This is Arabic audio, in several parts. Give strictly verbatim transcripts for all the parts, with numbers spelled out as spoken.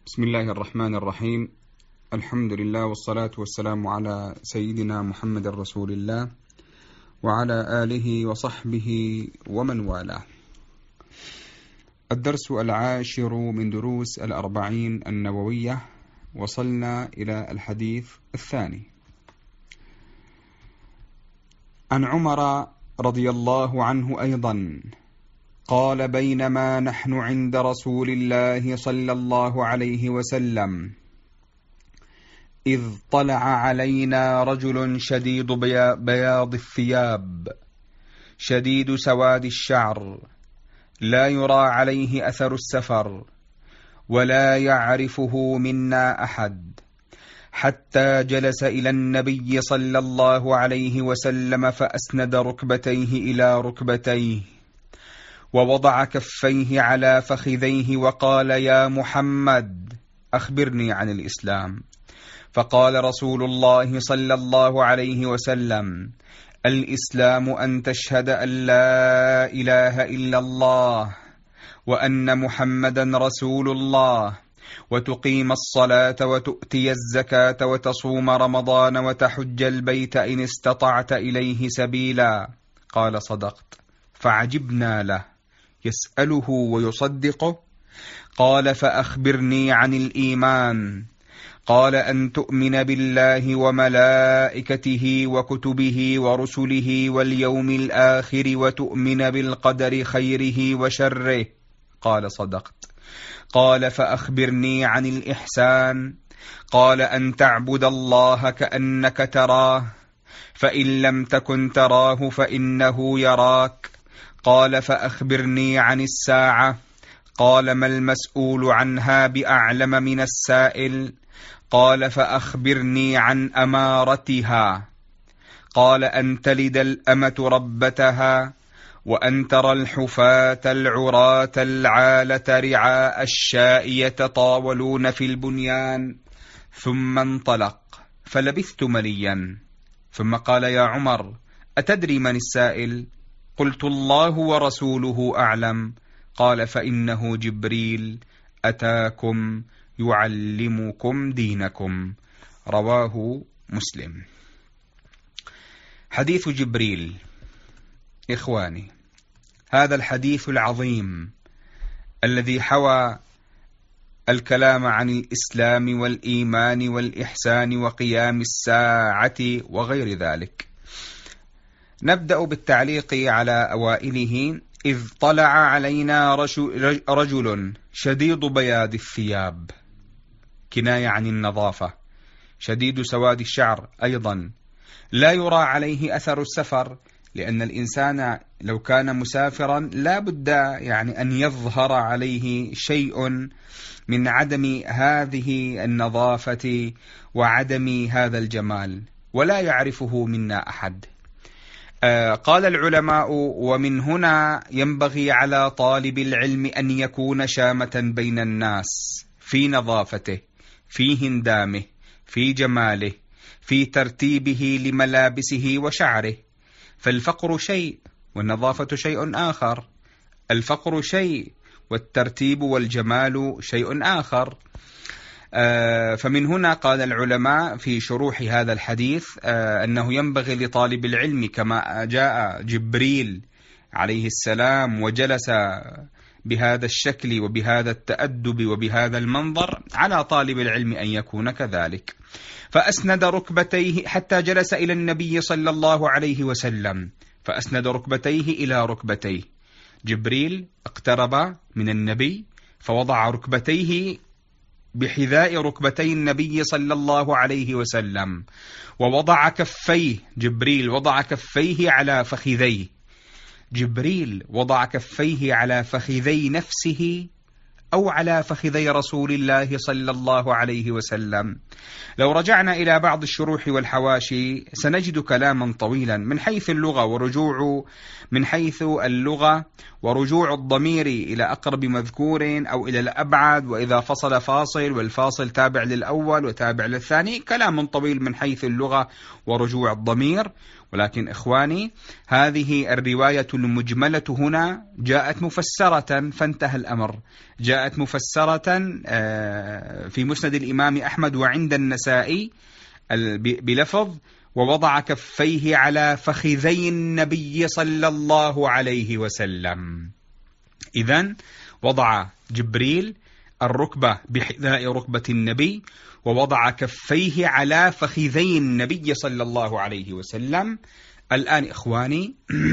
بسم الله الرحمن الرحيم. الحمد لله والصلاة والسلام على سيدنا محمد رسول الله وعلى آله وصحبه ومن والاه. الدرس العاشر من دروس الأربعين النووية، وصلنا إلى الحديث الثاني. عن عمر رضي الله عنه أيضا قال: بينما نحن عند رسول الله صلى الله عليه وسلم إذ طلع علينا رجل شديد بياض الثياب شديد سواد الشعر، لا يرى عليه أثر السفر، ولا يعرفه منا أحد، حتى جلس إلى النبي صلى الله عليه وسلم فأسند ركبتيه إلى ركبتيه ووضع كفيه على فخذيه وقال: يا محمد أخبرني عن الإسلام. فقال رسول الله صلى الله عليه وسلم: الإسلام أن تشهد أن لا إله إلا الله وأن محمدا رسول الله، وتقيم الصلاة وتؤتي الزكاة وتصوم رمضان وتحج البيت إن استطعت إليه سبيلا. قال: صدقت. فعجبنا له يسأله ويصدقه. قال: فأخبرني عن الإيمان. قال: أن تؤمن بالله وملائكته وكتبه ورسله واليوم الآخر وتؤمن بالقدر خيره وشره. قال: صدقت. قال: فأخبرني عن الإحسان. قال: أن تعبد الله كأنك تراه، فإن لم تكن تراه فإنه يراك. قال: فأخبرني عن الساعة. قال: ما المسؤول عنها بأعلم من السائل. قال: فأخبرني عن أمارتها. قال: أن تلد الأمة ربتها، وأن ترى الحفاة العراة العالة رعاء الشاء يتطاولون في البنيان. ثم انطلق فلبثت مليا، ثم قال: يا عمر أتدري من السائل؟ قلت: الله ورسوله أعلم. قال: فإنه جبريل أتاكم يعلمكم دينكم. رواه مسلم. حديث جبريل. إخواني، هذا الحديث العظيم الذي حوى الكلام عن الإسلام والإيمان والإحسان وقيام الساعة وغير ذلك. نبدأ بالتعليق على أوائله. إذ طلع علينا رجل شديد بياض الثياب، كناية عن النظافة، شديد سواد الشعر أيضا، لا يرى عليه أثر السفر، لأن الإنسان لو كان مسافرا لا بد يعني أن يظهر عليه شيء من عدم هذه النظافة وعدم هذا الجمال، ولا يعرفه منا أحد. قال العلماء: ومن هنا ينبغي على طالب العلم أن يكون شامة بين الناس في نظافته، في هندامه، في جماله، في ترتيبه لملابسه وشعره. فالفقر شيء والنظافة شيء آخر، الفقر شيء والترتيب والجمال شيء آخر. فمن هنا قال العلماء في شروح هذا الحديث أنه ينبغي لطالب العلم، كما جاء جبريل عليه السلام وجلس بهذا الشكل وبهذا التأدب وبهذا المنظر، على طالب العلم أن يكون كذلك. فأسند ركبتيه حتى جلس إلى النبي صلى الله عليه وسلم، فأسند ركبتيه إلى ركبتيه. جبريل اقترب من النبي فوضع ركبتيه بحذاء ركبتي النبي صلى الله عليه وسلم، ووضع كفيه. جبريل وضع كفيه على فخذيه. جبريل وضع كفيه على فخذي نفسه أو على فخذي رسول الله صلى الله عليه وسلم. لو رجعنا إلى بعض الشروح والحواشي سنجد كلاما طويلا من حيث اللغة ورجوع من حيث اللغة ورجوع الضمير إلى أقرب مذكور أو إلى الأبعد، وإذا فصل فاصل والفاصل تابع للأول وتابع للثاني، كلام طويل من حيث اللغة ورجوع الضمير. ولكن إخواني هذه الرواية المجملة هنا جاءت مفسرة، فانتهى الأمر. جاءت مفسرة في مسند الإمام أحمد وعند النسائي بلفظ: ووضع كفيه على فخذي النبي صلى الله عليه وسلم. إذن وضع جبريل الركبة بحذاء ركبة النبي، ووضع كفيه على فخذي النبي صلى الله عليه وسلم. الآن إخواني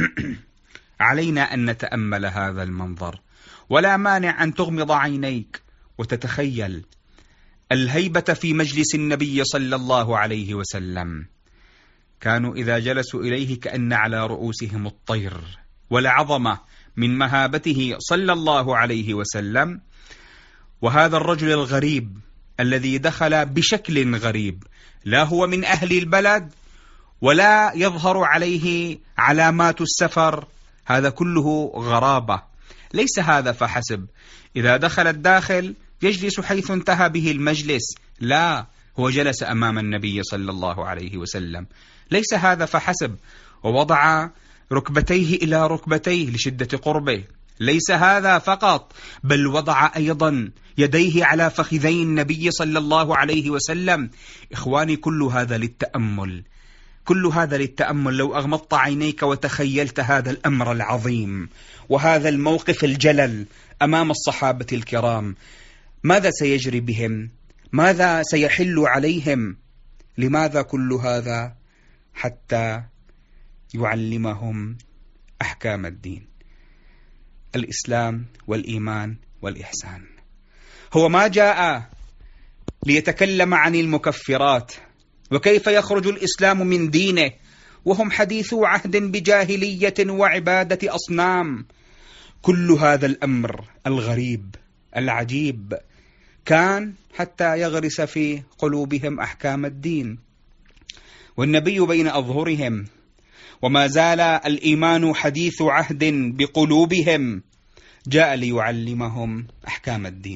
علينا أن نتأمل هذا المنظر، ولا مانع أن تغمض عينيك وتتخيل الهيبة في مجلس النبي صلى الله عليه وسلم. كانوا إذا جلسوا إليه كأن على رؤوسهم الطير، ولعظمة من مهابته صلى الله عليه وسلم. وهذا الرجل الغريب الذي دخل بشكل غريب، لا هو من أهل البلد ولا يظهر عليه علامات السفر، هذا كله غرابة. ليس هذا فحسب، إذا دخل الداخل يجلس حيث انتهى به المجلس، لا، هو جلس أمام النبي صلى الله عليه وسلم. ليس هذا فحسب، ووضع ركبتيه إلى ركبتيه لشدة قربه. ليس هذا فقط، بل وضع أيضا يديه على فخذي النبي صلى الله عليه وسلم. إخواني كل هذا للتأمل، كل هذا للتأمل. لو أغمضت عينيك وتخيلت هذا الأمر العظيم وهذا الموقف الجلل أمام الصحابة الكرام، ماذا سيجري بهم؟ ماذا سيحل عليهم؟ لماذا كل هذا؟ حتى يعلمهم أحكام الدين، الإسلام والإيمان والإحسان. هو ما جاء ليتكلم عن المكفرات وكيف يخرج الإسلام من دينه وهم حديثو عهد بجاهلية وعبادة أصنام. كل هذا الأمر الغريب العجيب كان حتى يغرس في قلوبهم أحكام الدين، والنبي بين أظهرهم، وما زال الإيمان حديث عهد بقلوبهم، جاء ليعلمهم أحكام الدين.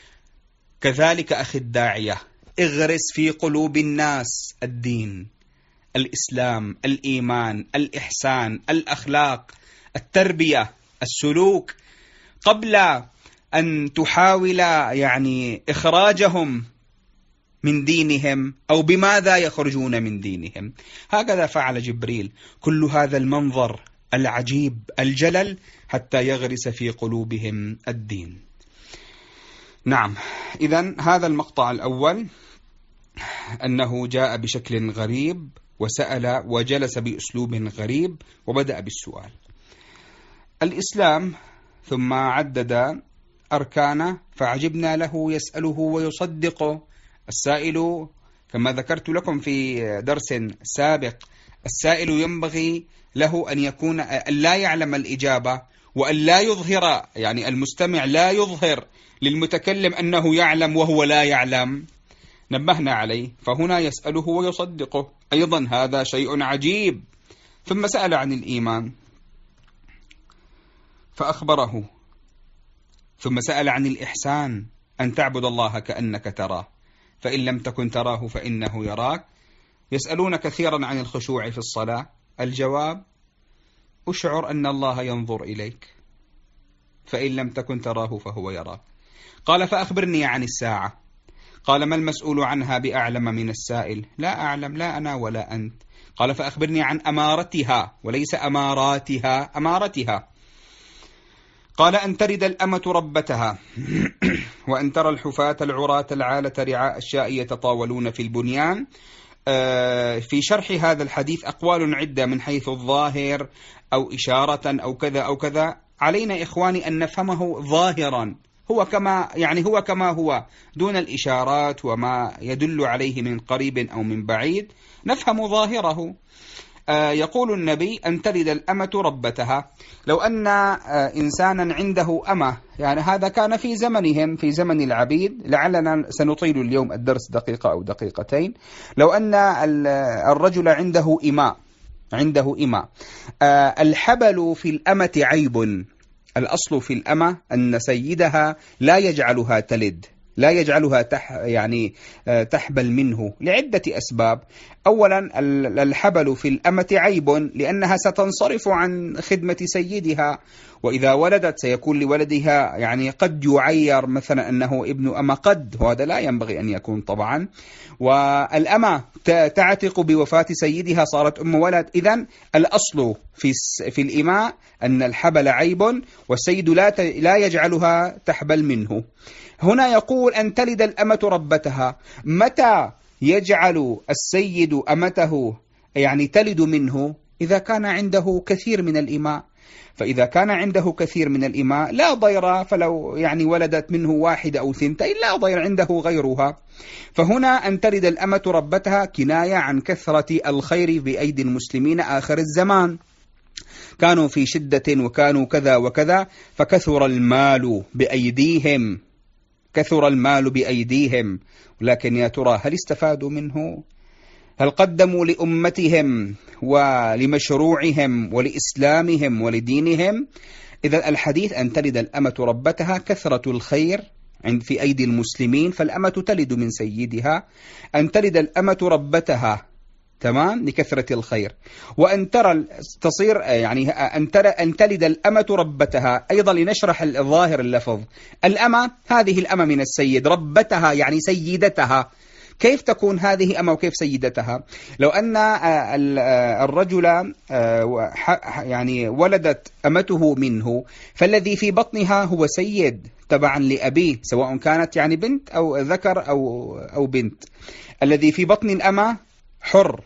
كذلك أخي الداعية، اغرس في قلوب الناس الدين، الإسلام، الإيمان، الإحسان، الأخلاق، التربية، السلوك، قبل أن تحاول يعني إخراجهم من دينهم أو بماذا يخرجون من دينهم. هكذا فعل جبريل. كل هذا المنظر العجيب الجلل حتى يغرس في قلوبهم الدين. نعم، إذن هذا المقطع الأول أنه جاء بشكل غريب وسأل وجلس بأسلوب غريب وبدأ بالسؤال. الإسلام ثم عدد أركانه فعجبنا له يسأله ويصدقه. السائل كما ذكرت لكم في درس سابق، السائل ينبغي له أن يكون أن لا يعلم الإجابة وأن لا يظهر، يعني المستمع لا يظهر للمتكلم أنه يعلم وهو لا يعلم. نبهنا عليه، فهنا يسأله ويصدقه، أيضا هذا شيء عجيب. ثم سأل عن الإيمان فأخبره، ثم سأل عن الإحسان، أن تعبد الله كأنك تراه فإن لم تكن تراه فإنه يراك. يسألون كثيرا عن الخشوع في الصلاة، الجواب: أشعر أن الله ينظر إليك فإن لم تكن تراه فهو يراك. قال: فأخبرني عن الساعة. قال: ما المسؤول عنها بأعلم من السائل؟ لا أعلم، لا أنا ولا أنت. قال: فأخبرني عن أمارتها، وليس أماراتها، أمارتها. قال: أن ترد الأمة ربتها وأن ترى الحفاة العراة العالة رعاء الشاء يتطاولون في البنيان. في شرح هذا الحديث أقوال عدة من حيث الظاهر أو إشارة أو كذا أو كذا. علينا إخواني أن نفهمه ظاهرا، هو كما يعني هو كما هو دون الإشارات وما يدل عليه من قريب أو من بعيد، نفهم ظاهره. آه يقول النبي: أن تلد الأمة ربتها. لو أن آه إنسانا عنده أمة، يعني هذا كان في زمنهم، في زمن العبيد، لعلنا سنطيل اليوم الدرس دقيقة أو دقيقتين. لو أن الرجل عنده إماء، عنده إماء آه الحبل في الأمة عيب. الأصل في الأمة أن سيدها لا يجعلها تلد، لا يجعلها تح يعني تحبل منه لعدة أسباب. أولا الحبل في الأمة عيب لأنها ستنصرف عن خدمة سيدها، وإذا ولدت سيكون لولدها يعني قد يعير مثلا أنه ابن أما قد، وهذا لا ينبغي أن يكون طبعا. والأمة تعتق بوفاة سيدها صارت أم ولد. إذن الأصل في في الإماء أن الحبل عيب والسيد لا لا يجعلها تحبل منه. هنا يقول أن تلد الأمة ربتها. متى يجعل السيد أمته يعني تلد منه؟ إذا كان عنده كثير من الإماء. فإذا كان عنده كثير من الإماء لا ضير، فلو يعني ولدت منه واحدة أو ثنتين لا ضير، عنده غيرها. فهنا أن تلد الأمة ربتها كناية عن كثرة الخير بأيدي المسلمين آخر الزمان، كانوا في شدة وكانوا كذا وكذا، فكثر المال بأيديهم، كثر المال بأيديهم. ولكن يا ترى هل استفادوا منه؟ هل قدموا لأمتهم ولمشروعهم ولإسلامهم ولدينهم؟ إذا الحديث أن تلد الأمة ربتها كثرة الخير في أيدي المسلمين، فالأمة تلد من سيدها. أن تلد الأمة ربتها تمام لكثرة الخير. وأن ترى تصير يعني أن ترى أن تلد الأمة ربتها أيضا لنشرح الظاهر اللفظ. الأمة هذه الأمة من السيد، ربتها يعني سيدتها. كيف تكون هذه أمة وكيف سيدتها؟ لو أن الرجل يعني ولدت أمته منه، فالذي في بطنها هو سيد تبعا لأبيه، سواء كانت يعني بنت أو ذكر أو أو بنت. الذي في بطن الأمة حر،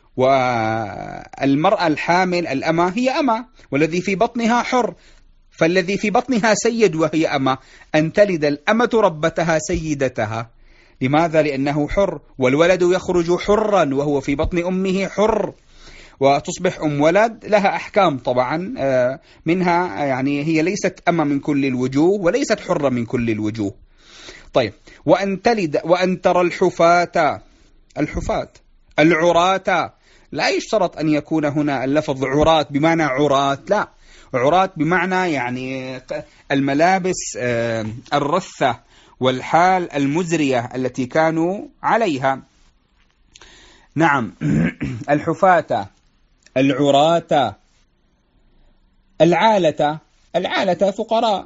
والمرأة الحامل الأمة هي أمة، والذي في بطنها حر، فالذي في بطنها سيد وهي أمة. أن تلد الأمة ربتها سيدتها. لماذا؟ لأنه حر، والولد يخرج حرا وهو في بطن أمه حر، وتصبح أم ولد لها أحكام طبعا، منها يعني هي ليست أمة من كل الوجوه وليست حرة من كل الوجوه. طيب، وأن تلد وأن ترى الحفاة، الحفاة العراة. لا يشترط أن يكون هنا اللفظ عراة بمعنى عراة، لا، عراة بمعنى يعني الملابس الرثة والحال المزرية التي كانوا عليها. نعم، الحفاة العراة العالة، العالة فقراء.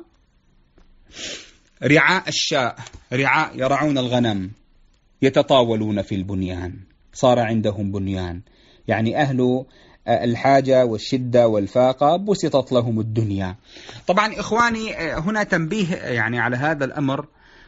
رعاء الشاء، رعاء يرعون الغنم، يتطاولون في البنيان، صار عندهم بنيان، يعني أهل الحاجة والشدة والفاقة بسطت لهم الدنيا. طبعا إخواني هنا تنبيه يعني على هذا الأمر.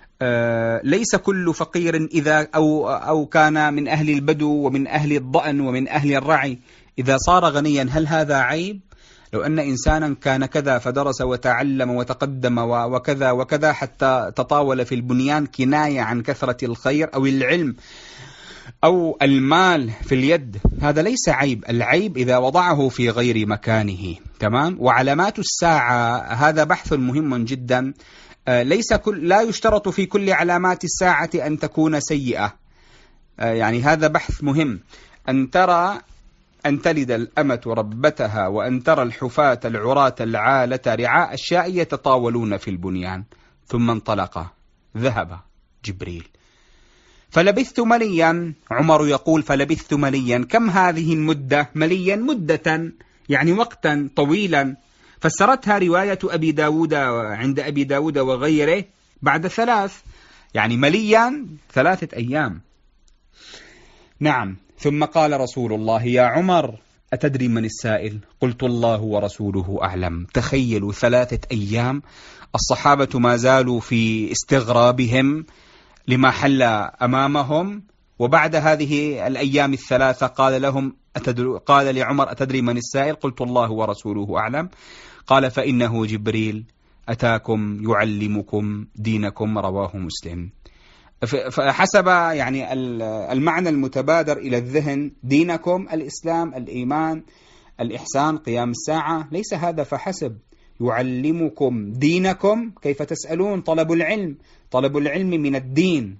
ليس كل فقير إذا أو أو كان من أهل البدو ومن أهل الضأن ومن أهل الرعي إذا صار غنيا هل هذا عيب؟ لو أن إنسانا كان كذا فدرس وتعلم وتقدم وكذا وكذا حتى تطاول في البنيان كناية عن كثرة الخير أو العلم أو المال في اليد، هذا ليس عيب. العيب إذا وضعه في غير مكانه. تمام. وعلامات الساعة هذا بحث مهم جدا. ليس كل لا يشترط في كل علامات الساعة أن تكون سيئة، يعني هذا بحث مهم. أن ترى أن تلد الأمة ربتها وأن ترى الحفاة العراة العالة رعاء الشاء يتطاولون في البنيان. ثم انطلق، ذهب جبريل فلبثت مليا. عمر يقول فلبثت مليا. كم هذه المدة؟ مليا مدة يعني وقتا طويلا. فسرتها رواية أبي داود عند أبي داود وغيره بعد ثلاث، يعني مليا ثلاثة أيام. نعم. ثم قال رسول الله يا عمر أتدري من السائل؟ قلت الله ورسوله أعلم. تخيلوا ثلاثة أيام، الصحابة ما زالوا في استغرابهم لما حل أمامهم، وبعد هذه الأيام الثلاثة قال لهم أتدري قال لعمر أتدري من السائل؟ قلت الله ورسوله أعلم. قال فإنه جبريل أتاكم يعلمكم دينكم. رواه مسلم. فحسب يعني المعنى المتبادر إلى الذهن دينكم الإسلام، الإيمان، الإحسان، قيام الساعة، ليس هذا فحسب. يعلمكم دينكم، كيف تسألون؟ طلب العلم، طلب العلم من الدين،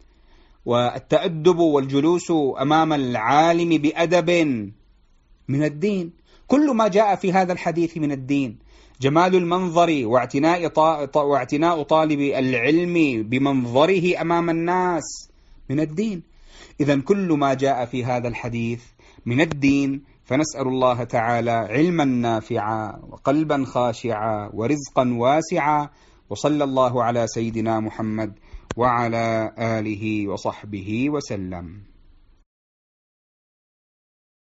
والتأدب والجلوس أمام العالم بأدب من الدين. كل ما جاء في هذا الحديث من الدين. جمال المنظر واعتناء, طا... واعتناء طالب العلم بمنظره أمام الناس من الدين. إذن كل ما جاء في هذا الحديث من الدين، فنسأل الله تعالى علما نافعا وقلبا خاشعا ورزقا واسعا، وصلى الله على سيدنا محمد وعلى آله وصحبه وسلم.